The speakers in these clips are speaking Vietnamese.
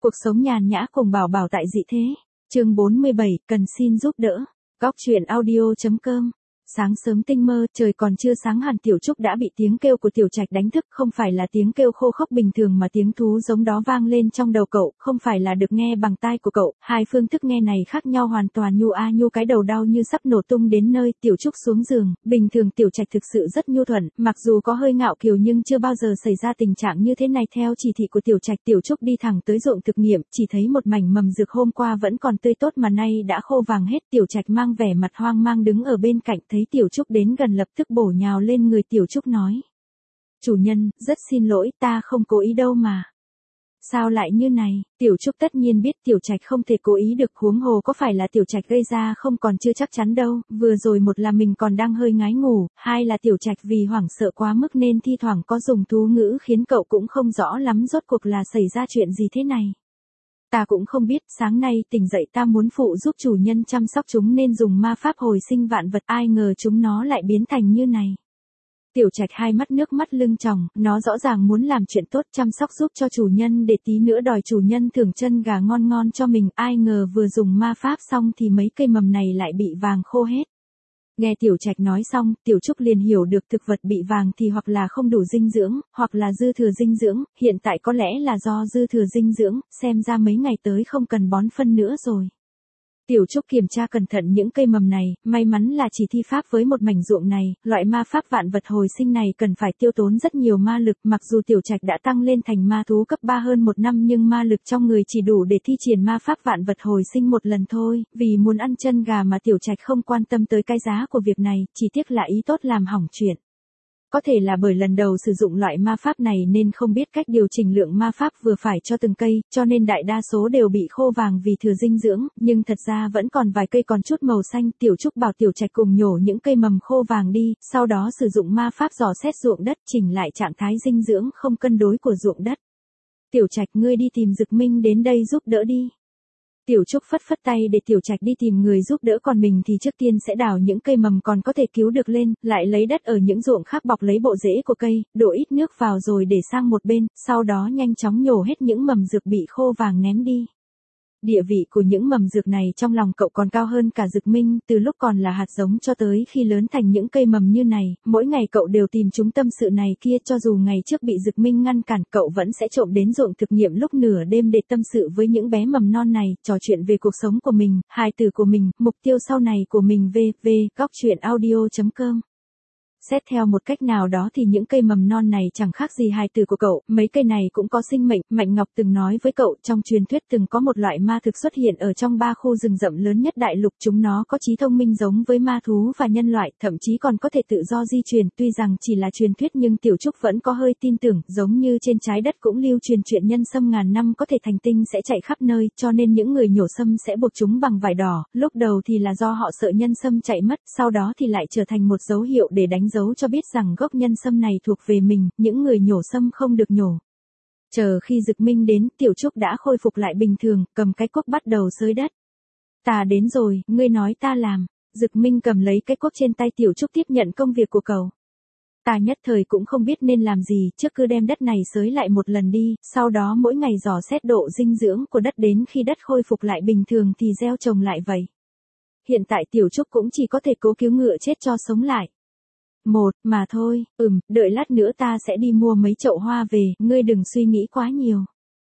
Cuộc sống nhàn nhã cùng Bảo Bảo tại dị thế. Chương 47, cần xin giúp đỡ. Góc truyện audio.com. Sáng sớm tinh mơ, trời còn chưa sáng hẳn Tiểu Trúc đã bị tiếng kêu của Tiểu Trạch đánh thức, không phải là tiếng kêu khô khốc bình thường mà tiếng thú giống đó vang lên trong đầu cậu, không phải là được nghe bằng tai của cậu, hai phương thức nghe này khác nhau hoàn toàn. Nhu cái đầu đau như sắp nổ tung đến nơi. Tiểu Trúc xuống giường, bình thường Tiểu Trạch thực sự rất nhu thuận, mặc dù có hơi ngạo kiều nhưng chưa bao giờ xảy ra tình trạng như thế này. Theo chỉ thị của Tiểu Trạch, Tiểu Trúc đi thẳng tới ruộng thực nghiệm, chỉ thấy một mảnh mầm dược hôm qua vẫn còn tươi tốt mà nay đã khô vàng hết. Tiểu Trạch mang vẻ mặt hoang mang đứng ở bên cạnh, thấy Tiểu Trúc đến gần lập tức bổ nhào lên người. Tiểu Trúc nói: "Chủ nhân, rất xin lỗi, ta không cố ý đâu mà." "Sao lại như này?" Tiểu Trúc tất nhiên biết Tiểu Trạch không thể cố ý được, huống hồ có phải là Tiểu Trạch gây ra không còn chưa chắc chắn đâu, vừa rồi một là mình còn đang hơi ngái ngủ, hai là Tiểu Trạch vì hoảng sợ quá mức nên thi thoảng có dùng thú ngữ khiến cậu cũng không rõ lắm rốt cuộc là xảy ra chuyện gì thế này. "Ta cũng không biết, sáng nay tỉnh dậy ta muốn phụ giúp chủ nhân chăm sóc chúng nên dùng ma pháp hồi sinh vạn vật, ai ngờ chúng nó lại biến thành như này." Tiểu Trạch hai mắt nước mắt lưng tròng, nó rõ ràng muốn làm chuyện tốt chăm sóc giúp cho chủ nhân để tí nữa đòi chủ nhân thưởng chân gà ngon ngon cho mình, ai ngờ vừa dùng ma pháp xong thì mấy cây mầm này lại bị vàng khô hết. Nghe Tiểu Trạch nói xong, Tiểu Trúc liền hiểu được thực vật bị vàng thì hoặc là không đủ dinh dưỡng, hoặc là dư thừa dinh dưỡng, hiện tại có lẽ là do dư thừa dinh dưỡng, xem ra mấy ngày tới không cần bón phân nữa rồi. Tiểu Trúc kiểm tra cẩn thận những cây mầm này, may mắn là chỉ thi pháp với một mảnh ruộng này, loại ma pháp vạn vật hồi sinh này cần phải tiêu tốn rất nhiều ma lực, mặc dù Tiểu Trạch đã tăng lên thành ma thú cấp 3 hơn một năm nhưng ma lực trong người chỉ đủ để thi triển ma pháp vạn vật hồi sinh một lần thôi, vì muốn ăn chân gà mà Tiểu Trạch không quan tâm tới cái giá của việc này, chỉ tiếc là ý tốt làm hỏng chuyện. Có thể là bởi lần đầu sử dụng loại ma pháp này nên không biết cách điều chỉnh lượng ma pháp vừa phải cho từng cây, cho nên đại đa số đều bị khô vàng vì thừa dinh dưỡng, nhưng thật ra vẫn còn vài cây còn chút màu xanh. Tiểu Trúc bảo Tiểu Trạch cùng nhổ những cây mầm khô vàng đi, sau đó sử dụng ma pháp dò xét ruộng đất, chỉnh lại trạng thái dinh dưỡng không cân đối của ruộng đất. "Tiểu Trạch, ngươi đi tìm Dực Minh đến đây giúp đỡ đi." Tiểu Trúc phất phất tay để Tiểu Trạch đi tìm người giúp đỡ, còn mình thì trước tiên sẽ đào những cây mầm còn có thể cứu được lên, lại lấy đất ở những ruộng khác bọc lấy bộ rễ của cây, đổ ít nước vào rồi để sang một bên, sau đó nhanh chóng nhổ hết những mầm dược bị khô vàng ném đi. Địa vị của những mầm dược này trong lòng cậu còn cao hơn cả Dực Minh, từ lúc còn là hạt giống cho tới khi lớn thành những cây mầm như này, mỗi ngày cậu đều tìm chúng tâm sự này kia, cho dù ngày trước bị Dực Minh ngăn cản, cậu vẫn sẽ trộm đến ruộng thực nghiệm lúc nửa đêm để tâm sự với những bé mầm non này, trò chuyện về cuộc sống của mình, hài tử của mình, mục tiêu sau này của mình. Góc truyện audio.com. Xét theo một cách nào đó thì những cây mầm non này chẳng khác gì hài tử của cậu, mấy cây này cũng có sinh mệnh. Mạnh Ngọc từng nói với cậu, trong truyền thuyết từng có một loại ma thực xuất hiện ở trong 3 khu rừng rậm lớn nhất đại lục, chúng nó có trí thông minh giống với ma thú và nhân loại, thậm chí còn có thể tự do di truyền, tuy rằng chỉ là truyền thuyết nhưng Tiểu Trúc vẫn có hơi tin tưởng, giống như trên trái đất cũng lưu truyền chuyện nhân sâm ngàn năm có thể thành tinh sẽ chạy khắp nơi, cho nên những người nhổ sâm sẽ buộc chúng bằng vải đỏ, lúc đầu thì là do họ sợ nhân sâm chạy mất, sau đó thì lại trở thành một dấu hiệu để đánh dấu cho biết rằng gốc nhân sâm này thuộc về mình, những người nhổ sâm không được nhổ. Chờ khi Dực Minh đến, Tiểu Trúc đã khôi phục lại bình thường, cầm cái cuốc bắt đầu xới đất. "Ta đến rồi, ngươi nói ta làm." Dực Minh cầm lấy cái cuốc trên tay Tiểu Trúc tiếp nhận công việc của cậu. "Ta nhất thời cũng không biết nên làm gì, trước cứ đem đất này xới lại một lần đi, sau đó mỗi ngày dò xét độ dinh dưỡng của đất, đến khi đất khôi phục lại bình thường thì gieo trồng lại vậy." Hiện tại Tiểu Trúc cũng chỉ có thể cố cứu ngựa chết cho sống lại. "Một mà thôi, đợi lát nữa ta sẽ đi mua mấy chậu hoa về, ngươi đừng suy nghĩ quá nhiều."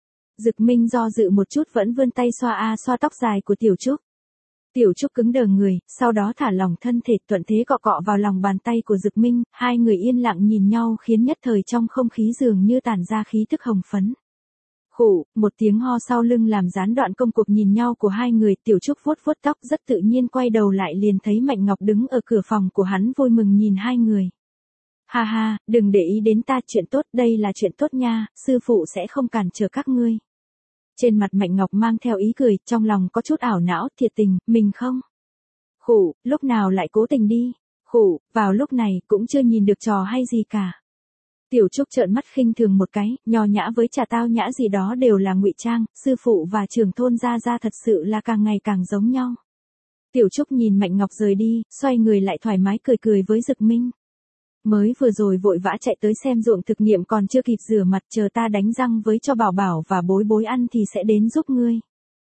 Dực Minh do dự một chút vẫn vươn tay xoa tóc dài của Tiểu Trúc. Tiểu Trúc cứng đờ người, sau đó thả lỏng thân thể, thuận thế cọ cọ vào lòng bàn tay của Dực Minh, hai người yên lặng nhìn nhau khiến nhất thời trong không khí dường như tản ra khí tức hồng phấn. Khụ, một tiếng ho sau lưng làm gián đoạn công cuộc nhìn nhau của hai người. Tiểu Trúc vuốt vuốt tóc rất tự nhiên quay đầu lại liền thấy Mạnh Ngọc đứng ở cửa phòng của hắn vui mừng nhìn hai người. "Ha ha, đừng để ý đến ta, chuyện tốt, đây là chuyện tốt nha, sư phụ sẽ không cản trở các ngươi." Trên mặt Mạnh Ngọc mang theo ý cười, trong lòng có chút ảo não, thiệt tình, mình không. "Khụ, lúc nào lại cố tình đi." "Khụ, vào lúc này cũng chưa nhìn được trò hay gì cả." Tiểu Trúc trợn mắt khinh thường một cái, nho nhã với trà tao nhã gì đó đều là ngụy trang, sư phụ và trưởng thôn Gia Gia thật sự là càng ngày càng giống nhau. Tiểu Trúc nhìn Mạnh Ngọc rời đi, xoay người lại thoải mái cười cười với Dực Minh. Mới vừa rồi vội vã chạy tới xem ruộng thực nghiệm còn chưa kịp rửa mặt, chờ ta đánh răng với cho bảo bảo và bối bối ăn thì sẽ đến giúp ngươi.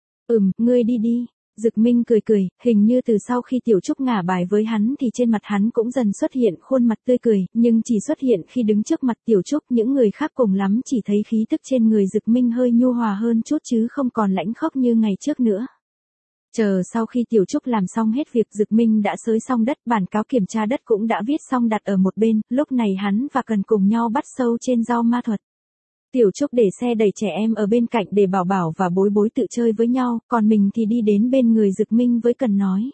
Ngươi đi đi. Dực Minh cười cười, hình như từ sau khi Tiểu Trúc ngả bài với hắn thì trên mặt hắn cũng dần xuất hiện khuôn mặt tươi cười, nhưng chỉ xuất hiện khi đứng trước mặt Tiểu Trúc, những người khác cùng lắm chỉ thấy khí tức trên người Dực Minh hơi nhu hòa hơn chút chứ không còn lãnh khốc như ngày trước nữa. Chờ sau khi Tiểu Trúc làm xong hết việc, Dực Minh đã xới xong đất, bản cáo kiểm tra đất cũng đã viết xong đặt ở một bên, lúc này hắn và Cần cùng nhau bắt sâu trên rau ma thuật. Tiểu Trúc để xe đẩy trẻ em ở bên cạnh để bảo bảo và bối bối tự chơi với nhau, còn mình thì đi đến bên người Dực Minh với Cần nói.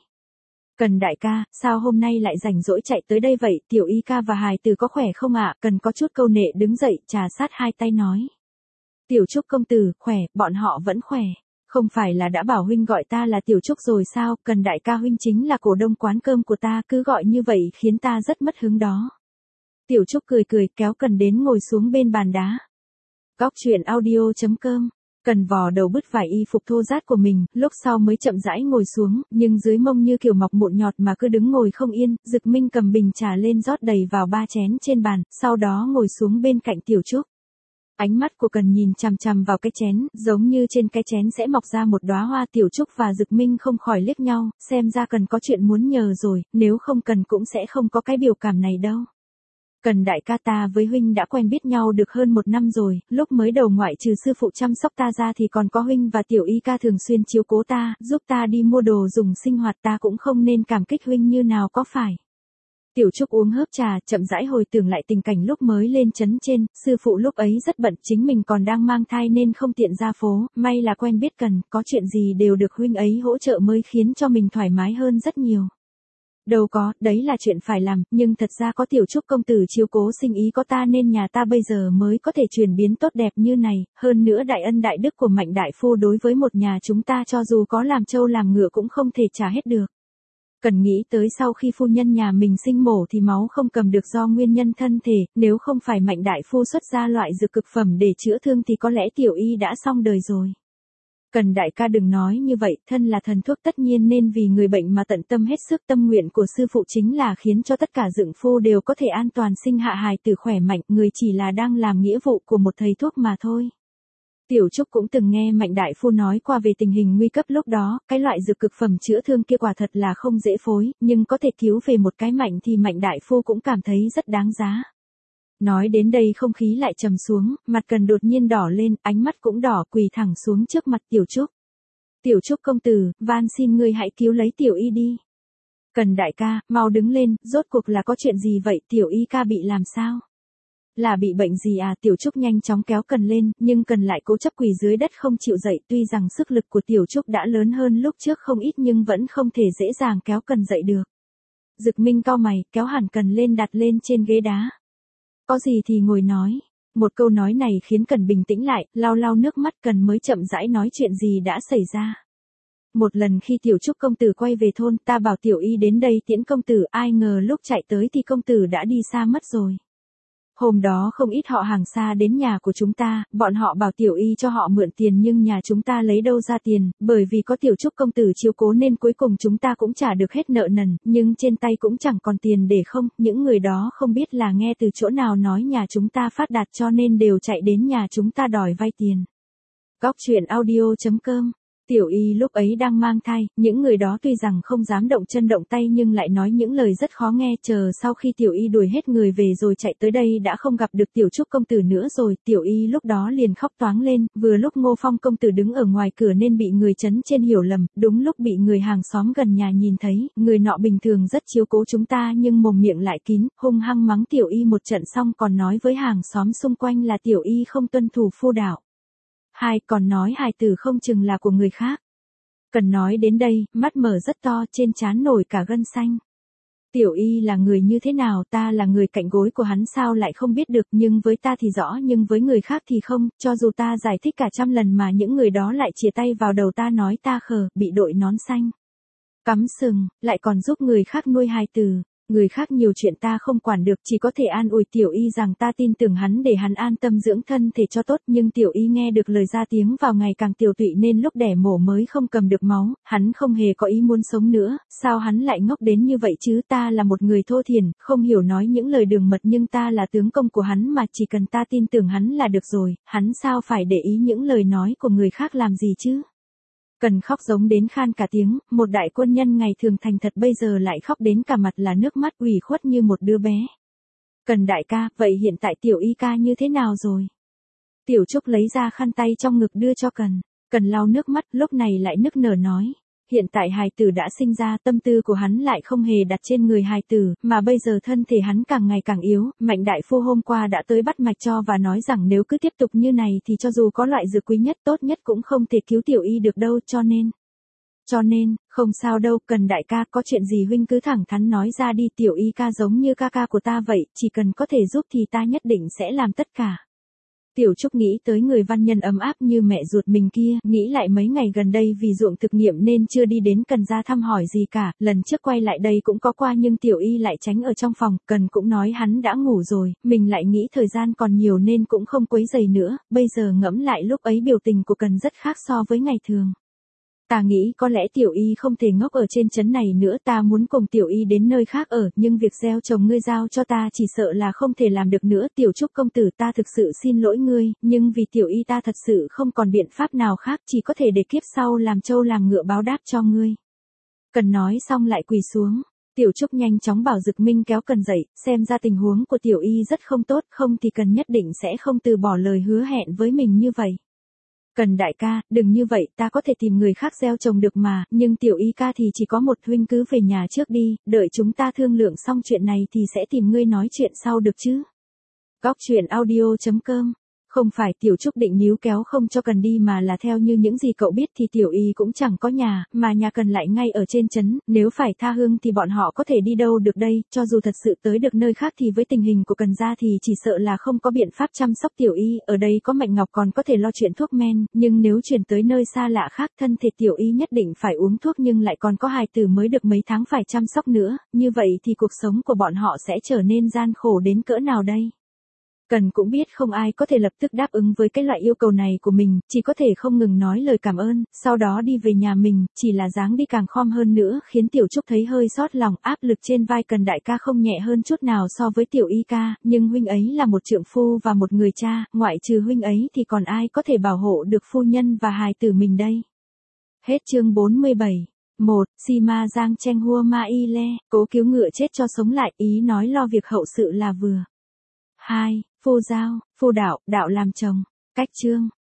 Cần đại ca, sao hôm nay lại rảnh rỗi chạy tới đây vậy, Tiểu Y ca và hài tử có khỏe không ạ? Cần có chút câu nệ đứng dậy, trà sát hai tay nói. Tiểu Trúc công tử, khỏe, bọn họ vẫn khỏe. Không phải là đã bảo huynh gọi ta là Tiểu Trúc rồi sao? Cần đại ca huynh chính là cổ đông quán cơm của ta, cứ gọi như vậy khiến ta rất mất hứng đó. Tiểu Trúc cười cười kéo Cần đến ngồi xuống bên bàn đá. Góc truyện audio.com. Cần vò đầu bứt vải y phục thô rát của mình, lúc sau mới chậm rãi ngồi xuống, nhưng dưới mông như kiểu mọc mụn nhọt mà cứ đứng ngồi không yên. Dực Minh cầm bình trà lên rót đầy vào 3 chén trên bàn, sau đó ngồi xuống bên cạnh Tiểu Trúc. Ánh mắt của Cần nhìn chằm chằm vào cái chén, giống như trên cái chén sẽ mọc ra một đóa hoa. Tiểu Trúc và Dực Minh không khỏi liếc nhau, xem ra Cần có chuyện muốn nhờ rồi, nếu không Cần cũng sẽ không có cái biểu cảm này đâu. Cần đại ca, ta với huynh đã quen biết nhau được hơn 1 năm rồi, lúc mới đầu ngoại trừ sư phụ chăm sóc ta ra thì còn có huynh và Tiểu Y ca thường xuyên chiếu cố ta, giúp ta đi mua đồ dùng sinh hoạt, ta cũng không nên cảm kích huynh như nào có phải. Tiểu Trúc uống hớp trà, chậm rãi hồi tưởng lại tình cảnh lúc mới lên trấn trên, sư phụ lúc ấy rất bận, chính mình còn đang mang thai nên không tiện ra phố, may là quen biết Cần, có chuyện gì đều được huynh ấy hỗ trợ mới khiến cho mình thoải mái hơn rất nhiều. Đâu có, đấy là chuyện phải làm, nhưng thật ra có Tiểu Trúc công tử chiếu cố sinh ý có ta nên nhà ta bây giờ mới có thể chuyển biến tốt đẹp như này, hơn nữa đại ân đại đức của Mạnh đại phu đối với một nhà chúng ta cho dù có làm trâu làm ngựa cũng không thể trả hết được. Cần nghĩ tới sau khi phu nhân nhà mình sinh mổ thì máu không cầm được do nguyên nhân thân thể, nếu không phải Mạnh đại phu xuất ra loại dược cực phẩm để chữa thương thì có lẽ Tiểu Y đã xong đời rồi. Cần đại ca đừng nói như vậy, thân là thần thuốc tất nhiên nên vì người bệnh mà tận tâm hết sức. Tâm nguyện của sư phụ chính là khiến cho tất cả dượng phu đều có thể an toàn sinh hạ hài tử khỏe mạnh, người chỉ là đang làm nghĩa vụ của một thầy thuốc mà thôi. Tiểu Trúc cũng từng nghe Mạnh đại phu nói qua về tình hình nguy cấp lúc đó, cái loại dược cực phẩm chữa thương kia quả thật là không dễ phối, nhưng có thể cứu về một cái mạnh thì Mạnh đại phu cũng cảm thấy rất đáng giá. Nói đến đây không khí lại trầm xuống, mặt Cần đột nhiên đỏ lên, ánh mắt cũng đỏ, quỳ thẳng xuống trước mặt Tiểu Trúc. Tiểu Trúc công tử, van xin ngươi hãy cứu lấy Tiểu Y đi. Cần đại ca, mau đứng lên, rốt cuộc là có chuyện gì vậy, Tiểu Y ca bị làm sao? Là bị bệnh gì à? Tiểu Trúc nhanh chóng kéo Cần lên, nhưng Cần lại cố chấp quỳ dưới đất không chịu dậy, tuy rằng sức lực của Tiểu Trúc đã lớn hơn lúc trước không ít nhưng vẫn không thể dễ dàng kéo Cần dậy được. Dực Minh cau mày, kéo hẳn Cần lên đặt lên trên ghế đá. Có gì thì ngồi nói. Một câu nói này khiến Cần bình tĩnh lại, lau lau nước mắt, Cần mới chậm rãi nói chuyện gì đã xảy ra. Một lần khi Tiểu Trúc công tử quay về thôn, ta bảo Tiểu Y đến đây tiễn công tử, ai ngờ lúc chạy tới thì công tử đã đi xa mất rồi. Hôm đó không ít họ hàng xa đến nhà của chúng ta, bọn họ bảo Tiểu Y cho họ mượn tiền nhưng nhà chúng ta lấy đâu ra tiền, bởi vì có Tiểu Trúc công tử chiếu cố nên cuối cùng chúng ta cũng trả được hết nợ nần, nhưng trên tay cũng chẳng còn tiền để không, những người đó không biết là nghe từ chỗ nào nói nhà chúng ta phát đạt cho nên đều chạy đến nhà chúng ta đòi vay tiền. Góc truyện audio.com. Tiểu Y lúc ấy đang mang thai, những người đó tuy rằng không dám động chân động tay nhưng lại nói những lời rất khó nghe, chờ sau khi Tiểu Y đuổi hết người về rồi chạy tới đây đã không gặp được Tiểu Trúc công tử nữa rồi, Tiểu Y lúc đó liền khóc toáng lên, vừa lúc Ngô Phong công tử đứng ở ngoài cửa nên bị người trấn trên hiểu lầm, đúng lúc bị người hàng xóm gần nhà nhìn thấy, người nọ bình thường rất chiếu cố chúng ta nhưng mồm miệng lại kín, hung hăng mắng Tiểu Y một trận xong còn nói với hàng xóm xung quanh là Tiểu Y không tuân thủ phu đạo. Hai, còn nói hài tử không chừng là của người khác. Cần nói đến đây, mắt mở rất to, trên trán nổi cả gân xanh. Tiểu Y là người như thế nào, ta là người cạnh gối của hắn sao lại không biết được, nhưng với ta thì rõ nhưng với người khác thì không, cho dù ta giải thích cả 100 lần mà những người đó lại chìa tay vào đầu ta nói ta khờ, bị đội nón xanh. Cắm sừng, lại còn giúp người khác nuôi hài tử. Người khác nhiều chuyện ta không quản được, chỉ có thể an ủi Tiểu Y rằng ta tin tưởng hắn để hắn an tâm dưỡng thân thể cho tốt, nhưng Tiểu Y nghe được lời ra tiếng vào ngày càng tiều tụy nên lúc đẻ mổ mới không cầm được máu, hắn không hề có ý muốn sống nữa, sao hắn lại ngốc đến như vậy chứ, ta là một người thô thiển, không hiểu nói những lời đường mật nhưng ta là tướng công của hắn mà, chỉ cần ta tin tưởng hắn là được rồi, hắn sao phải để ý những lời nói của người khác làm gì chứ. Cần khóc giống đến khan cả tiếng, một đại quân nhân ngày thường thành thật bây giờ lại khóc đến cả mặt là nước mắt, ủy khuất như một đứa bé. Cần đại ca, vậy hiện tại Tiểu Y ca như thế nào rồi? Tiểu Trúc lấy ra khăn tay trong ngực đưa cho Cần lau nước mắt, lúc này lại nức nở nói. Hiện tại hài tử đã sinh ra, tâm tư của hắn lại không hề đặt trên người hài tử, mà bây giờ thân thể hắn càng ngày càng yếu, Mạnh đại phu hôm qua đã tới bắt mạch cho và nói rằng nếu cứ tiếp tục như này thì cho dù có loại dược quý nhất tốt nhất cũng không thể cứu Tiểu Y được đâu, cho nên, không sao đâu, Cần đại ca, có chuyện gì huynh cứ thẳng thắn nói ra đi, Tiểu Y ca giống như ca ca của ta vậy, chỉ cần có thể giúp thì ta nhất định sẽ làm tất cả. Tiểu Trúc nghĩ tới người văn nhân ấm áp như mẹ ruột mình kia, nghĩ lại mấy ngày gần đây vì ruộng thực nghiệm nên chưa đi đến Cần ra thăm hỏi gì cả, lần trước quay lại đây cũng có qua nhưng Tiểu Y lại tránh ở trong phòng, Cần cũng nói hắn đã ngủ rồi, mình lại nghĩ thời gian còn nhiều nên cũng không quấy rầy nữa, bây giờ ngẫm lại lúc ấy biểu tình của Cần rất khác so với ngày thường. Ta nghĩ có lẽ Tiểu Y không thể ngốc ở trên trấn này nữa, ta muốn cùng Tiểu Y đến nơi khác ở, nhưng việc gieo trồng ngươi giao cho ta chỉ sợ là không thể làm được nữa. Tiểu Trúc công tử, ta thực sự xin lỗi ngươi, nhưng vì Tiểu Y ta thật sự không còn biện pháp nào khác, chỉ có thể để kiếp sau làm trâu làm ngựa báo đáp cho ngươi. Cần nói xong lại quỳ xuống. Tiểu Trúc nhanh chóng bảo Dực Minh kéo Cần dậy, xem ra tình huống của Tiểu Y rất không tốt, không thì Cần nhất định sẽ không từ bỏ lời hứa hẹn với mình như vậy. Cần đại ca, đừng như vậy, ta có thể tìm người khác gieo trồng được mà, nhưng Tiểu Y ca thì chỉ có một, huynh cứ về nhà trước đi, đợi chúng ta thương lượng xong chuyện này thì sẽ tìm ngươi nói chuyện sau được chứ. Góc truyện audio.com. Không phải Tiểu Trúc định níu kéo không cho Cần đi mà là theo như những gì cậu biết thì Tiểu Y cũng chẳng có nhà, mà nhà Cần lại ngay ở trên trấn, nếu phải tha hương thì bọn họ có thể đi đâu được đây, cho dù thật sự tới được nơi khác thì với tình hình của Cần gia thì chỉ sợ là không có biện pháp chăm sóc Tiểu Y, ở đây có Mạnh Ngọc còn có thể lo chuyện thuốc men, nhưng nếu chuyển tới nơi xa lạ khác thân thể Tiểu Y nhất định phải uống thuốc nhưng lại còn có hài tử mới được mấy tháng phải chăm sóc nữa, như vậy thì cuộc sống của bọn họ sẽ trở nên gian khổ đến cỡ nào đây. Cần cũng biết không ai có thể lập tức đáp ứng với cái loại yêu cầu này của mình, chỉ có thể không ngừng nói lời cảm ơn, sau đó đi về nhà mình, chỉ là dáng đi càng khom hơn nữa, khiến Tiểu Trúc thấy hơi xót lòng, áp lực trên vai Cần đại ca không nhẹ hơn chút nào so với Tiểu Y ca, nhưng huynh ấy là một trượng phu và một người cha, ngoại trừ huynh ấy thì còn ai có thể bảo hộ được phu nhân và hài tử mình đây. Hết chương 47. 1. Si ma giang tranh hua ma y le, cố cứu ngựa chết cho sống lại, ý nói lo việc hậu sự là vừa. 2. Phu giao, phu đạo, đạo làm chồng. Cách chương.